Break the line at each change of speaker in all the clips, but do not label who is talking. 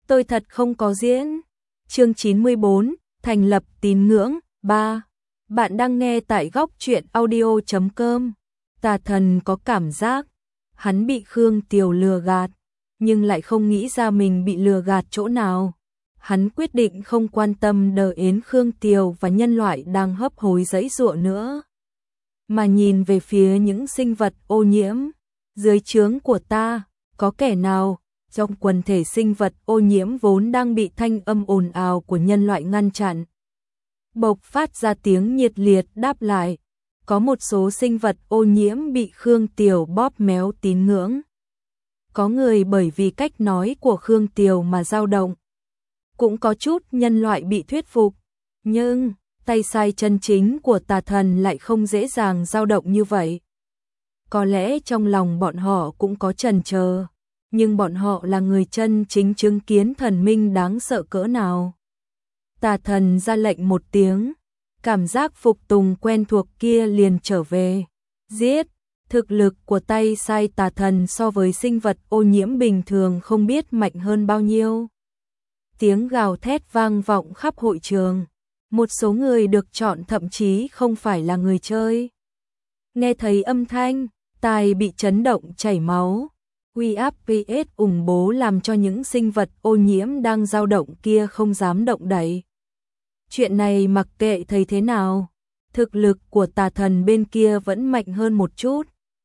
tôi thật không có diễn. Chương 94, thành lập tín ngưỡng 3. Bạn đang nghe tại góc truyện audio.com. Tà thần có cảm giác hắn bị Khương Tiều lừa gạt, nhưng lại không nghĩ ra mình bị lừa gạt chỗ nào. Hắn quyết định không quan tâm đờ yến Khương Tiều và nhân loại đang hấp hối giãy giụa nữa, mà nhìn về phía những sinh vật ô nhiễm. Dưới trướng của ta, có kẻ nào? Trong quần thể sinh vật ô nhiễm vốn đang bị thanh âm ồn ào của nhân loại ngăn chặn, bộc phát ra tiếng nhiệt liệt đáp lại. Có một số sinh vật ô nhiễm bị Khương Tiều bóp méo tín ngưỡng. Có người bởi vì cách nói của Khương Tiều mà dao động. Cũng có chút nhân loại bị thuyết phục, nhưng tay sai chân chính của tà thần lại không dễ dàng dao động như vậy. Có lẽ trong lòng bọn họ cũng có chần chờ, nhưng bọn họ là người chân chính chứng kiến thần minh đáng sợ cỡ nào. Tà thần ra lệnh một tiếng, cảm giác phục tùng quen thuộc kia liền trở về. Giết! Thực lực của tay sai tà thần so với sinh vật ô nhiễm bình thường không biết mạnh hơn bao nhiêu. Tiếng gào thét vang vọng khắp hội trường. Một số người được chọn thậm chí không phải là người chơi. Nghe thấy âm thanh, tai bị chấn động chảy máu. Uy áp PS ủng bố làm cho những sinh vật ô nhiễm đang dao động kia không dám động đậy. Chuyện này mặc kệ thấy thế nào, thực lực của tà thần bên kia vẫn mạnh hơn một chút.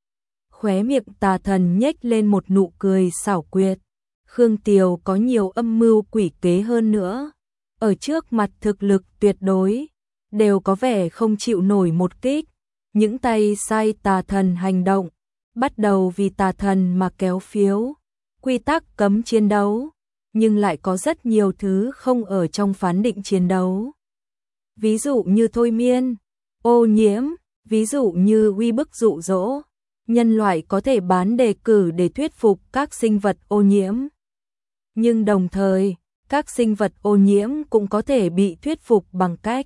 Khóe miệng tà thần nhếch lên một nụ cười xảo quyệt. Khương Tiều có nhiều âm mưu quỷ kế hơn nữa. Ở trước mặt thực lực tuyệt đối, đều có vẻ không chịu nổi một kích. Những tay sai tà thần hành động, bắt đầu vì tà thần mà kéo phiếu. Quy tắc cấm chiến đấu, nhưng lại có rất nhiều thứ không ở trong phán định chiến đấu. Ví dụ như thôi miên, ô nhiễm, ví dụ như uy bức dụ dỗ. Nhân loại có thể bán đề cử để thuyết phục các sinh vật ô nhiễm. Nhưng đồng thời, các sinh vật ô nhiễm cũng có thể bị thuyết phục bằng cách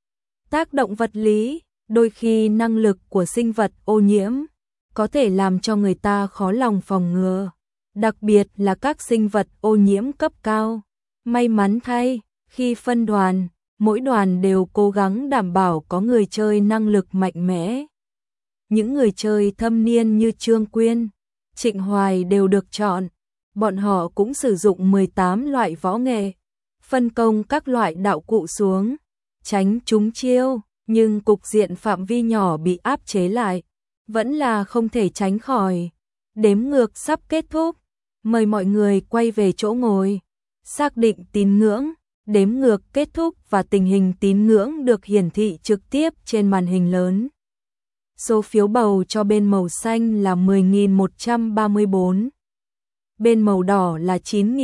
tác động vật lý. Đôi khi năng lực của sinh vật ô nhiễm có thể làm cho người ta khó lòng phòng ngừa, đặc biệt là các sinh vật ô nhiễm cấp cao. May mắn thay, khi phân đoàn, mỗi đoàn đều cố gắng đảm bảo có người chơi năng lực mạnh mẽ. Những người chơi thâm niên như Trương Quyên, Trịnh Hoài đều được chọn. Bọn họ cũng sử dụng 18 loại võ nghệ, phân công các loại đạo cụ xuống, tránh trúng chiêu, nhưng cục diện phạm vi nhỏ bị áp chế lại, vẫn là không thể tránh khỏi. Đếm ngược sắp kết thúc, mời mọi người quay về chỗ ngồi, xác định tín ngưỡng. Đếm ngược kết thúc và tình hình tín ngưỡng được hiển thị trực tiếp trên màn hình lớn. Số phiếu bầu cho bên màu xanh là 10.134. Bên màu đỏ là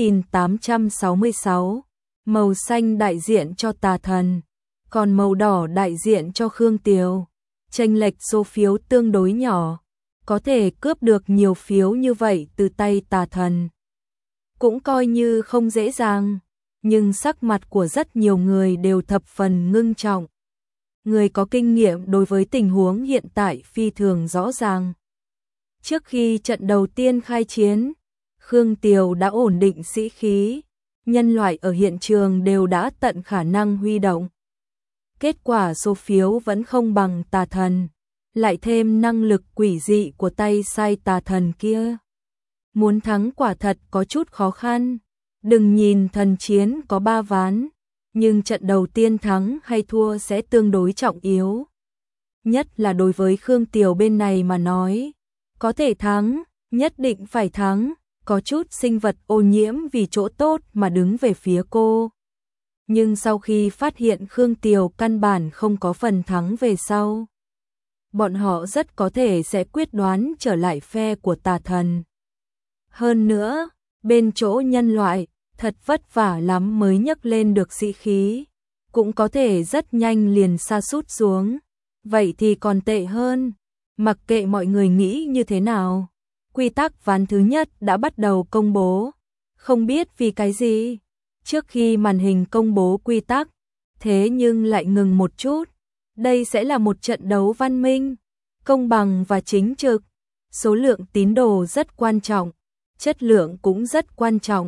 9.866. Màu xanh đại diện cho tà thần, còn màu đỏ đại diện cho Khương Tiều. Chênh lệch số phiếu tương đối nhỏ, có thể cướp được nhiều phiếu như vậy từ tay tà thần cũng coi như không dễ dàng, nhưng sắc mặt của rất nhiều người đều thập phần ngưng trọng. Người có kinh nghiệm đối với tình huống hiện tại phi thường rõ ràng. Trước khi trận đầu tiên khai chiến, Khương Tiều đã ổn định sĩ khí, nhân loại ở hiện trường đều đã tận khả năng huy động. Kết quả số phiếu vẫn không bằng tà thần, lại thêm năng lực quỷ dị của tay sai tà thần kia. Muốn thắng quả thật có chút khó khăn. Đừng nhìn thần chiến có 3 ván, nhưng trận đầu tiên thắng hay thua sẽ tương đối trọng yếu. Nhất là đối với Khương Tiều bên này mà nói, có thể thắng, nhất định phải thắng. Có chút sinh vật ô nhiễm vì chỗ tốt mà đứng về phía cô. Nhưng sau khi phát hiện Khương Tiều căn bản không có phần thắng về sau, bọn họ rất có thể sẽ quyết đoán trở lại phe của tà thần. Hơn nữa, bên chỗ nhân loại, thật vất vả lắm mới nhấc lên được sĩ khí, cũng có thể rất nhanh liền sa sút xuống. Vậy thì còn tệ hơn. Mặc kệ mọi người nghĩ như thế nào, quy tắc ván thứ nhất đã bắt đầu công bố. Không biết vì cái gì, trước khi màn hình công bố quy tắc, thế nhưng lại ngừng một chút. Đây sẽ là một trận đấu văn minh, công bằng và chính trực. Số lượng tín đồ rất quan trọng, chất lượng cũng rất quan trọng.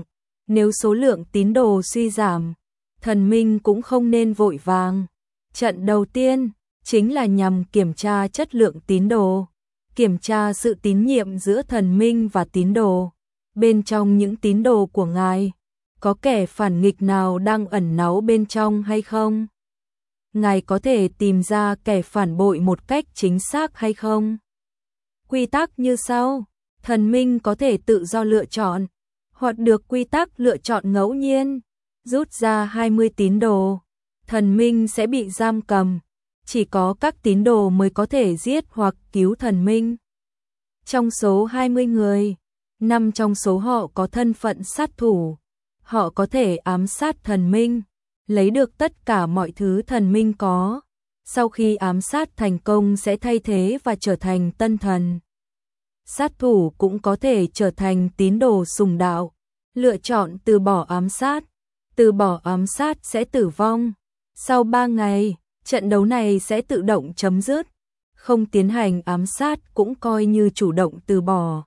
Nếu số lượng tín đồ suy giảm, thần minh cũng không nên vội vàng. Trận đầu tiên chính là nhằm kiểm tra chất lượng tín đồ, kiểm tra sự tín nhiệm giữa thần minh và tín đồ. Bên trong những tín đồ của Ngài, có kẻ phản nghịch nào đang ẩn náu bên trong hay không? Ngài có thể tìm ra kẻ phản bội một cách chính xác hay không? Quy tắc như sau, thần minh có thể tự do lựa chọn, hoặc được quy tắc lựa chọn ngẫu nhiên. Rút ra 20 tín đồ, thần minh sẽ bị giam cầm, chỉ có các tín đồ mới có thể giết hoặc cứu thần minh. Trong số 20 người, 5 trong số họ có thân phận sát thủ, họ có thể ám sát thần minh, lấy được tất cả mọi thứ thần minh có. Sau khi ám sát thành công sẽ thay thế và trở thành tân thần. Sát thủ cũng có thể trở thành tín đồ sùng đạo, lựa chọn từ bỏ ám sát. Từ bỏ ám sát sẽ tử vong. Sau 3 ngày, trận đấu này sẽ tự động chấm dứt. Không tiến hành ám sát cũng coi như chủ động từ bỏ.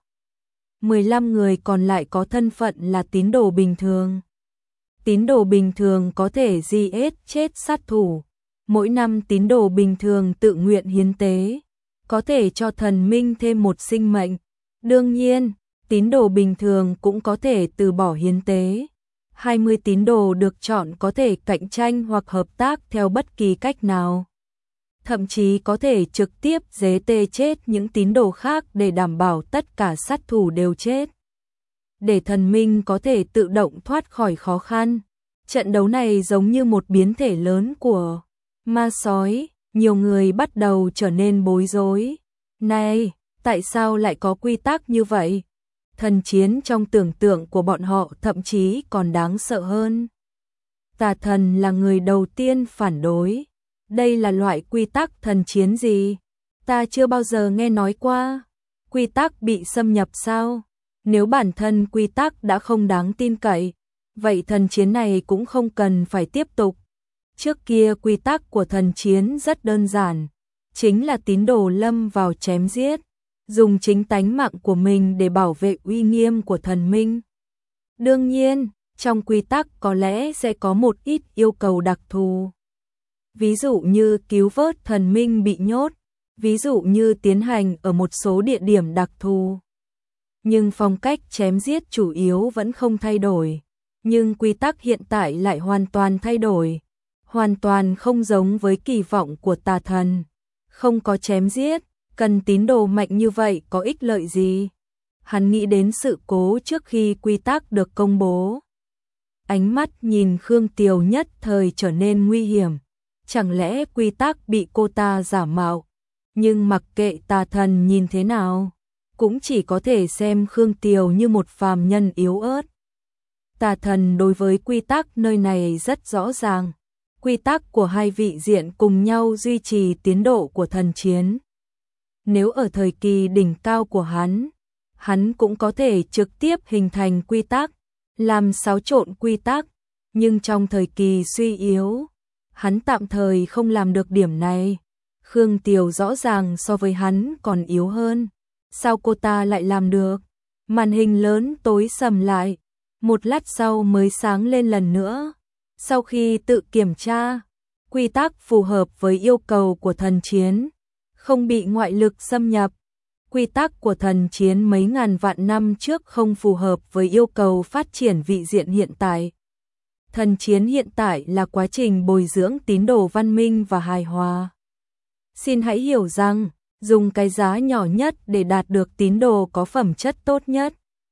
15 người còn lại có thân phận là tín đồ bình thường. Tín đồ bình thường có thể giết chết sát thủ. Mỗi năm tín đồ bình thường tự nguyện hiến tế, có thể cho thần minh thêm một sinh mệnh. Đương nhiên, tín đồ bình thường cũng có thể từ bỏ hiến tế. 20 tín đồ được chọn có thể cạnh tranh hoặc hợp tác theo bất kỳ cách nào. Thậm chí có thể trực tiếp giết chết những tín đồ khác để đảm bảo tất cả sát thủ đều chết. Để thần minh có thể tự động thoát khỏi khó khăn. Trận đấu này giống như một biến thể lớn của ma sói, nhiều người bắt đầu trở nên bối rối. Này, tại sao lại có quy tắc như vậy? Thần chiến trong tưởng tượng của bọn họ thậm chí còn đáng sợ hơn. Tà thần là người đầu tiên phản đối. Đây là loại quy tắc thần chiến gì? Ta chưa bao giờ nghe nói qua. Quy tắc bị xâm nhập sao? Nếu bản thân quy tắc đã không đáng tin cậy, vậy thần chiến này cũng không cần phải tiếp tục. Trước kia quy tắc của thần chiến rất đơn giản, chính là tín đồ lâm vào chém giết, dùng chính tánh mạng của mình để bảo vệ uy nghiêm của thần minh. Đương nhiên, trong quy tắc có lẽ sẽ có một ít yêu cầu đặc thù. Ví dụ như cứu vớt thần minh bị nhốt, ví dụ như tiến hành ở một số địa điểm đặc thù. Nhưng phong cách chém giết chủ yếu vẫn không thay đổi. Nhưng quy tắc hiện tại lại hoàn toàn thay đổi, hoàn toàn không giống với kỳ vọng của tà thần. Không có chém giết, cần tín đồ mạnh như vậy có ích lợi gì? Hắn nghĩ đến sự cố trước khi quy tắc được công bố. Ánh mắt nhìn Khương Tiều nhất thời trở nên nguy hiểm. Chẳng lẽ quy tắc bị cô ta giả mạo? Nhưng mặc kệ tà thần nhìn thế nào, cũng chỉ có thể xem Khương Tiều như một phàm nhân yếu ớt. Tà thần đối với quy tắc nơi này rất rõ ràng. Quy tắc của hai vị diện cùng nhau duy trì tiến độ của thần chiến. Nếu ở thời kỳ đỉnh cao của hắn cũng có thể trực tiếp hình thành quy tắc, làm xáo trộn quy tắc. Nhưng trong thời kỳ suy yếu, hắn tạm thời không làm được điểm này. Khương Tiều rõ ràng so với hắn còn yếu hơn. Sao cô ta lại làm được? Màn hình lớn tối sầm lại. Một lát sau mới sáng lên lần nữa. Sau khi tự kiểm tra, quy tắc phù hợp với yêu cầu của thần chiến, không bị ngoại lực xâm nhập. Quy tắc của thần chiến mấy ngàn vạn năm trước không phù hợp với yêu cầu phát triển vị diện hiện tại. Thần chiến hiện tại là quá trình bồi dưỡng tín đồ văn minh và hài hòa. Xin hãy hiểu rằng, dùng cái giá nhỏ nhất để đạt được tín đồ có phẩm chất tốt nhất.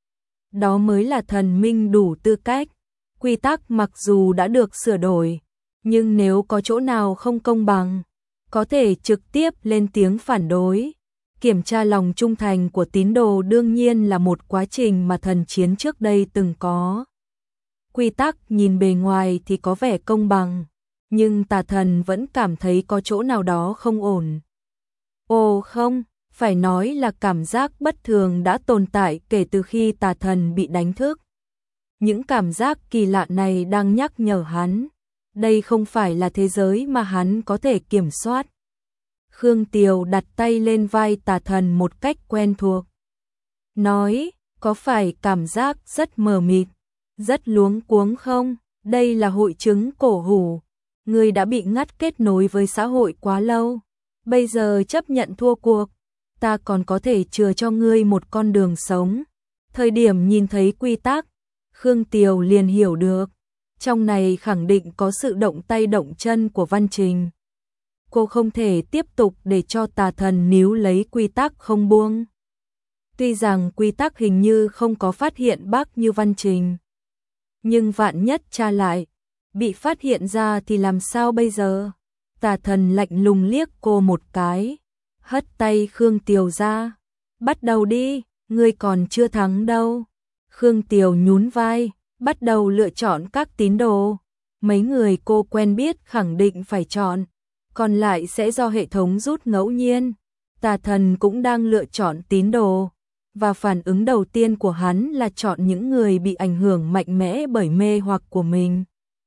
Đó mới là thần minh đủ tư cách. Quy tắc mặc dù đã được sửa đổi, nhưng nếu có chỗ nào không công bằng, có thể trực tiếp lên tiếng phản đối. Kiểm tra lòng trung thành của tín đồ đương nhiên là một quá trình mà thần chiến trước đây từng có. Quy tắc nhìn bề ngoài thì có vẻ công bằng, nhưng tà thần vẫn cảm thấy có chỗ nào đó không ổn. Ồ không, phải nói là cảm giác bất thường đã tồn tại kể từ khi tà thần bị đánh thức. Những cảm giác kỳ lạ này đang nhắc nhở hắn, đây không phải là thế giới mà hắn có thể kiểm soát. Khương Tiều đặt tay lên vai tà thần một cách quen thuộc. Nói, có phải cảm giác rất mờ mịt, Rất luống cuống không? Đây là hội chứng cổ hủ. Ngươi đã bị ngắt kết nối với xã hội quá lâu. Bây giờ chấp nhận thua cuộc, ta còn có thể chừa cho ngươi một con đường sống. Thời điểm nhìn thấy quy tắc, Khương Tiều liền hiểu được. Trong này khẳng định có sự động tay động chân của Văn Trình. Cô không thể tiếp tục để cho tà thần níu lấy quy tắc không buông. Tuy rằng quy tắc hình như không có phát hiện bác như Văn Trình. Nhưng vạn nhất tra lại, bị phát hiện ra thì làm sao bây giờ? Tà thần lạnh lùng liếc cô một cái, hất tay Khương Tiều ra. Bắt đầu đi, ngươi còn chưa thắng đâu. Khương Tiều nhún vai, bắt đầu lựa chọn các tín đồ. Mấy người cô quen biết khẳng định phải chọn, còn lại sẽ do hệ thống rút ngẫu nhiên. Tà thần cũng đang lựa chọn tín đồ, và phản ứng đầu tiên của hắn là chọn những người bị ảnh hưởng mạnh mẽ bởi mê hoặc của mình.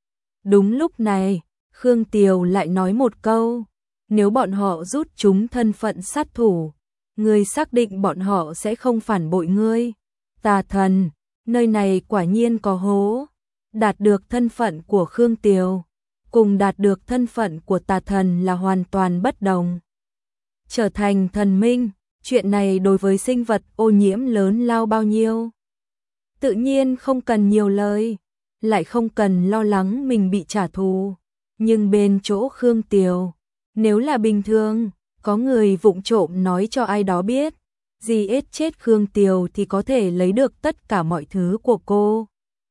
Đúng lúc này, Khương Tiều lại nói một câu, nếu bọn họ rút chúng thân phận sát thủ, ngươi xác định bọn họ sẽ không phản bội ngươi. Tà thần, nơi này quả nhiên có hố. Đạt được thân phận của Khương Tiều, cùng đạt được thân phận của tà thần là hoàn toàn bất đồng. Trở thành thần minh, chuyện này đối với sinh vật ô nhiễm lớn lao bao nhiêu. Tự nhiên không cần nhiều lời, lại không cần lo lắng mình bị trả thù. Nhưng bên chỗ Khương Tiều, nếu là bình thường, có người vụng trộm nói cho ai đó biết, giết chết Khương Tiều thì có thể lấy được tất cả mọi thứ của cô.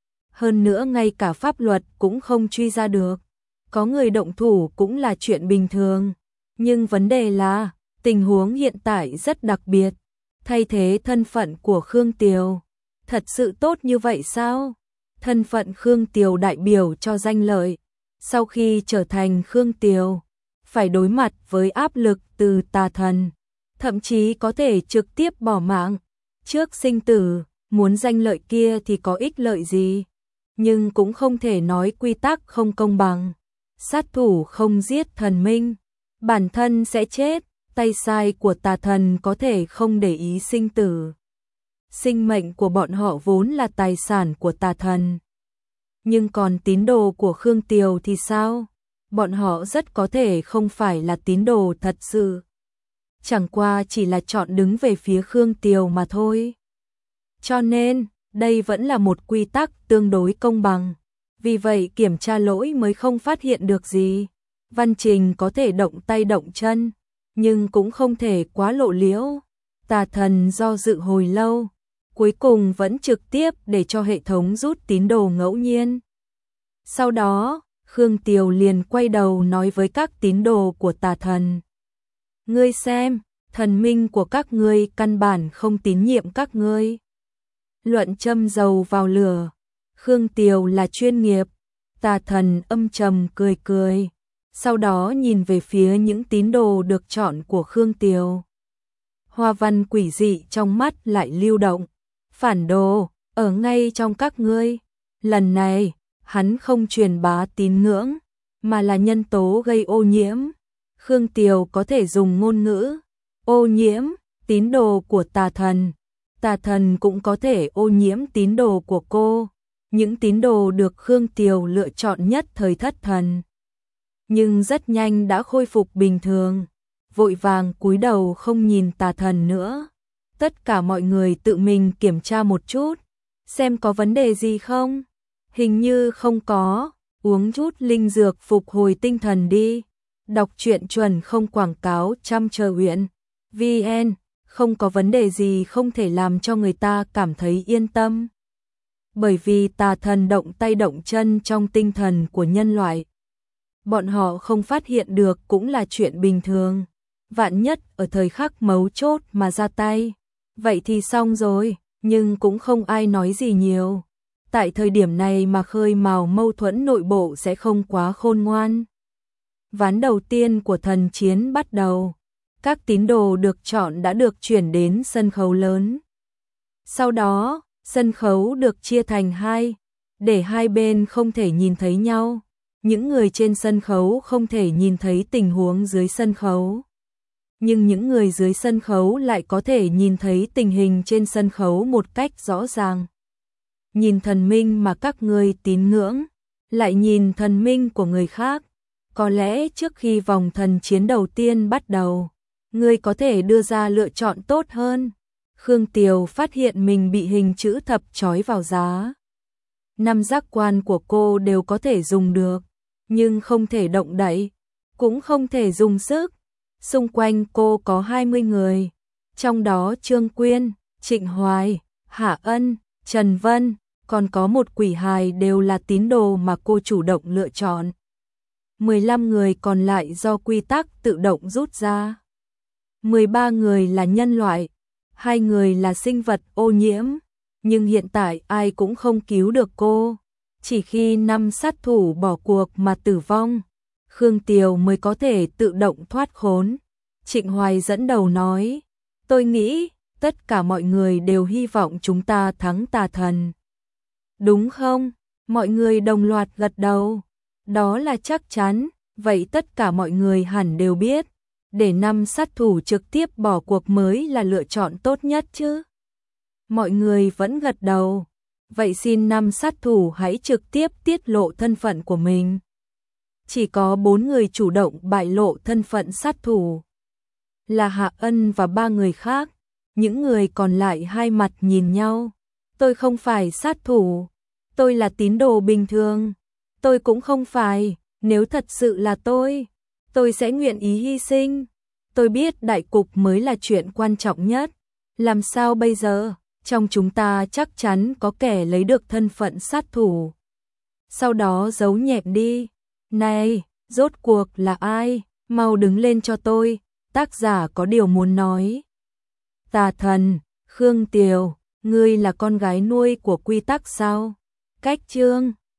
Hơn nữa ngay cả pháp luật cũng không truy ra được. Có người động thủ cũng là chuyện bình thường. Nhưng vấn đề là, tình huống hiện tại rất đặc biệt. Thay thế thân phận của Khương Tiều, thật sự tốt như vậy sao? Thân phận Khương Tiều đại biểu cho danh lợi. Sau khi trở thành Khương Tiều, phải đối mặt với áp lực từ tà thần, thậm chí có thể trực tiếp bỏ mạng. Trước sinh tử, muốn danh lợi kia thì có ích lợi gì? Nhưng cũng không thể nói quy tắc không công bằng. Sát thủ không giết thần minh, bản thân sẽ chết. Tay sai của tà thần có thể không để ý sinh tử. Sinh mệnh của bọn họ vốn là tài sản của tà thần. Nhưng còn tín đồ của Khương Tiều thì sao? Bọn họ rất có thể không phải là tín đồ thật sự. Chẳng qua chỉ là chọn đứng về phía Khương Tiều mà thôi. Cho nên, đây vẫn là một quy tắc tương đối công bằng. Vì vậy kiểm tra lỗi mới không phát hiện được gì. Văn Trình có thể động tay động chân, nhưng cũng không thể quá lộ liễu. Tà thần do dự hồi lâu, cuối cùng vẫn trực tiếp để cho hệ thống rút tín đồ ngẫu nhiên. Sau đó, Khương Tiều liền quay đầu nói với các tín đồ của tà thần. Ngươi xem, thần minh của các ngươi căn bản không tín nhiệm các ngươi. Luận châm dầu vào lửa, Khương Tiều là chuyên nghiệp. Tà thần âm trầm cười cười, sau đó nhìn về phía những tín đồ được chọn của Khương Tiều. Hoa văn quỷ dị trong mắt lại lưu động. Phản đồ, ở ngay trong các ngươi. Lần này, hắn không truyền bá tín ngưỡng, mà là nhân tố gây ô nhiễm. Khương Tiều có thể dùng ngôn ngữ ô nhiễm tín đồ của tà thần. Tà thần cũng có thể ô nhiễm tín đồ của cô. Những tín đồ được Khương Tiều lựa chọn nhất thời thất thần, nhưng rất nhanh đã khôi phục bình thường, vội vàng cúi đầu không nhìn tà thần nữa. Tất cả mọi người tự mình kiểm tra một chút, xem có vấn đề gì không. Hình như không có, uống chút linh dược phục hồi tinh thần đi. Đọc truyện chuẩn không quảng cáo chăm chờ huyện. VN, không có vấn đề gì không thể làm cho người ta cảm thấy yên tâm. Bởi vì tà thần động tay động chân trong tinh thần của nhân loại. Bọn họ không phát hiện được cũng là chuyện bình thường. Vạn nhất ở thời khắc mấu chốt mà ra tay, vậy thì xong rồi, nhưng cũng không ai nói gì nhiều. Tại thời điểm này mà khơi mào mâu thuẫn nội bộ sẽ không quá khôn ngoan. Ván đầu tiên của thần chiến bắt đầu. Các tín đồ được chọn đã được chuyển đến sân khấu lớn. Sau đó, sân khấu được chia thành hai, để hai bên không thể nhìn thấy nhau. Những người trên sân khấu không thể nhìn thấy tình huống dưới sân khấu. Nhưng những người dưới sân khấu lại có thể nhìn thấy tình hình trên sân khấu một cách rõ ràng. nhìn thần minh mà các ngươi tín ngưỡng, lại nhìn thần minh của người khác. Có lẽ trước khi vòng thần chiến đầu tiên bắt đầu, ngươi có thể đưa ra lựa chọn tốt hơn. Khương Tiều phát hiện mình bị hình chữ thập trói vào giá. 5 giác quan của cô đều có thể dùng được, nhưng không thể động đậy, cũng không thể dùng sức. Xung quanh cô có 20 người, trong đó Trương Quyên, Trịnh Hoài, Hạ Ân, Trần Vân, còn có một quỷ hài đều là tín đồ mà cô chủ động lựa chọn. 15 người còn lại do quy tắc tự động rút ra. 13 người là nhân loại, 2 người là sinh vật ô nhiễm, nhưng hiện tại ai cũng không cứu được cô. Chỉ khi 5 sát thủ bỏ cuộc mà tử vong, Khương Tiều mới có thể tự động thoát khốn. Trịnh Hoài dẫn đầu nói, tôi nghĩ tất cả mọi người đều hy vọng chúng ta thắng tà thần. Đúng không? Mọi người đồng loạt gật đầu. Đó là chắc chắn, vậy tất cả mọi người hẳn đều biết, để 5 sát thủ trực tiếp bỏ cuộc mới là lựa chọn tốt nhất chứ. Mọi người vẫn gật đầu. Vậy xin 5 sát thủ hãy trực tiếp tiết lộ thân phận của mình. Chỉ có 4 người chủ động bại lộ thân phận sát thủ, là Hạ Ân và 3 người khác. Những người còn lại hai mặt nhìn nhau. Tôi không phải sát thủ, tôi là tín đồ bình thường. Tôi cũng không phải, nếu thật sự là tôi sẽ nguyện ý hy sinh. Tôi biết đại cục mới là chuyện quan trọng nhất. Làm sao bây giờ? Trong chúng ta chắc chắn có kẻ lấy được thân phận sát thủ, sau đó giấu nhẹm đi. Này, rốt cuộc là ai? Mau đứng lên cho tôi, tác giả có điều muốn nói. Tà thần, Khương Tiều, ngươi là con gái nuôi của quy tắc sao? Cách Trương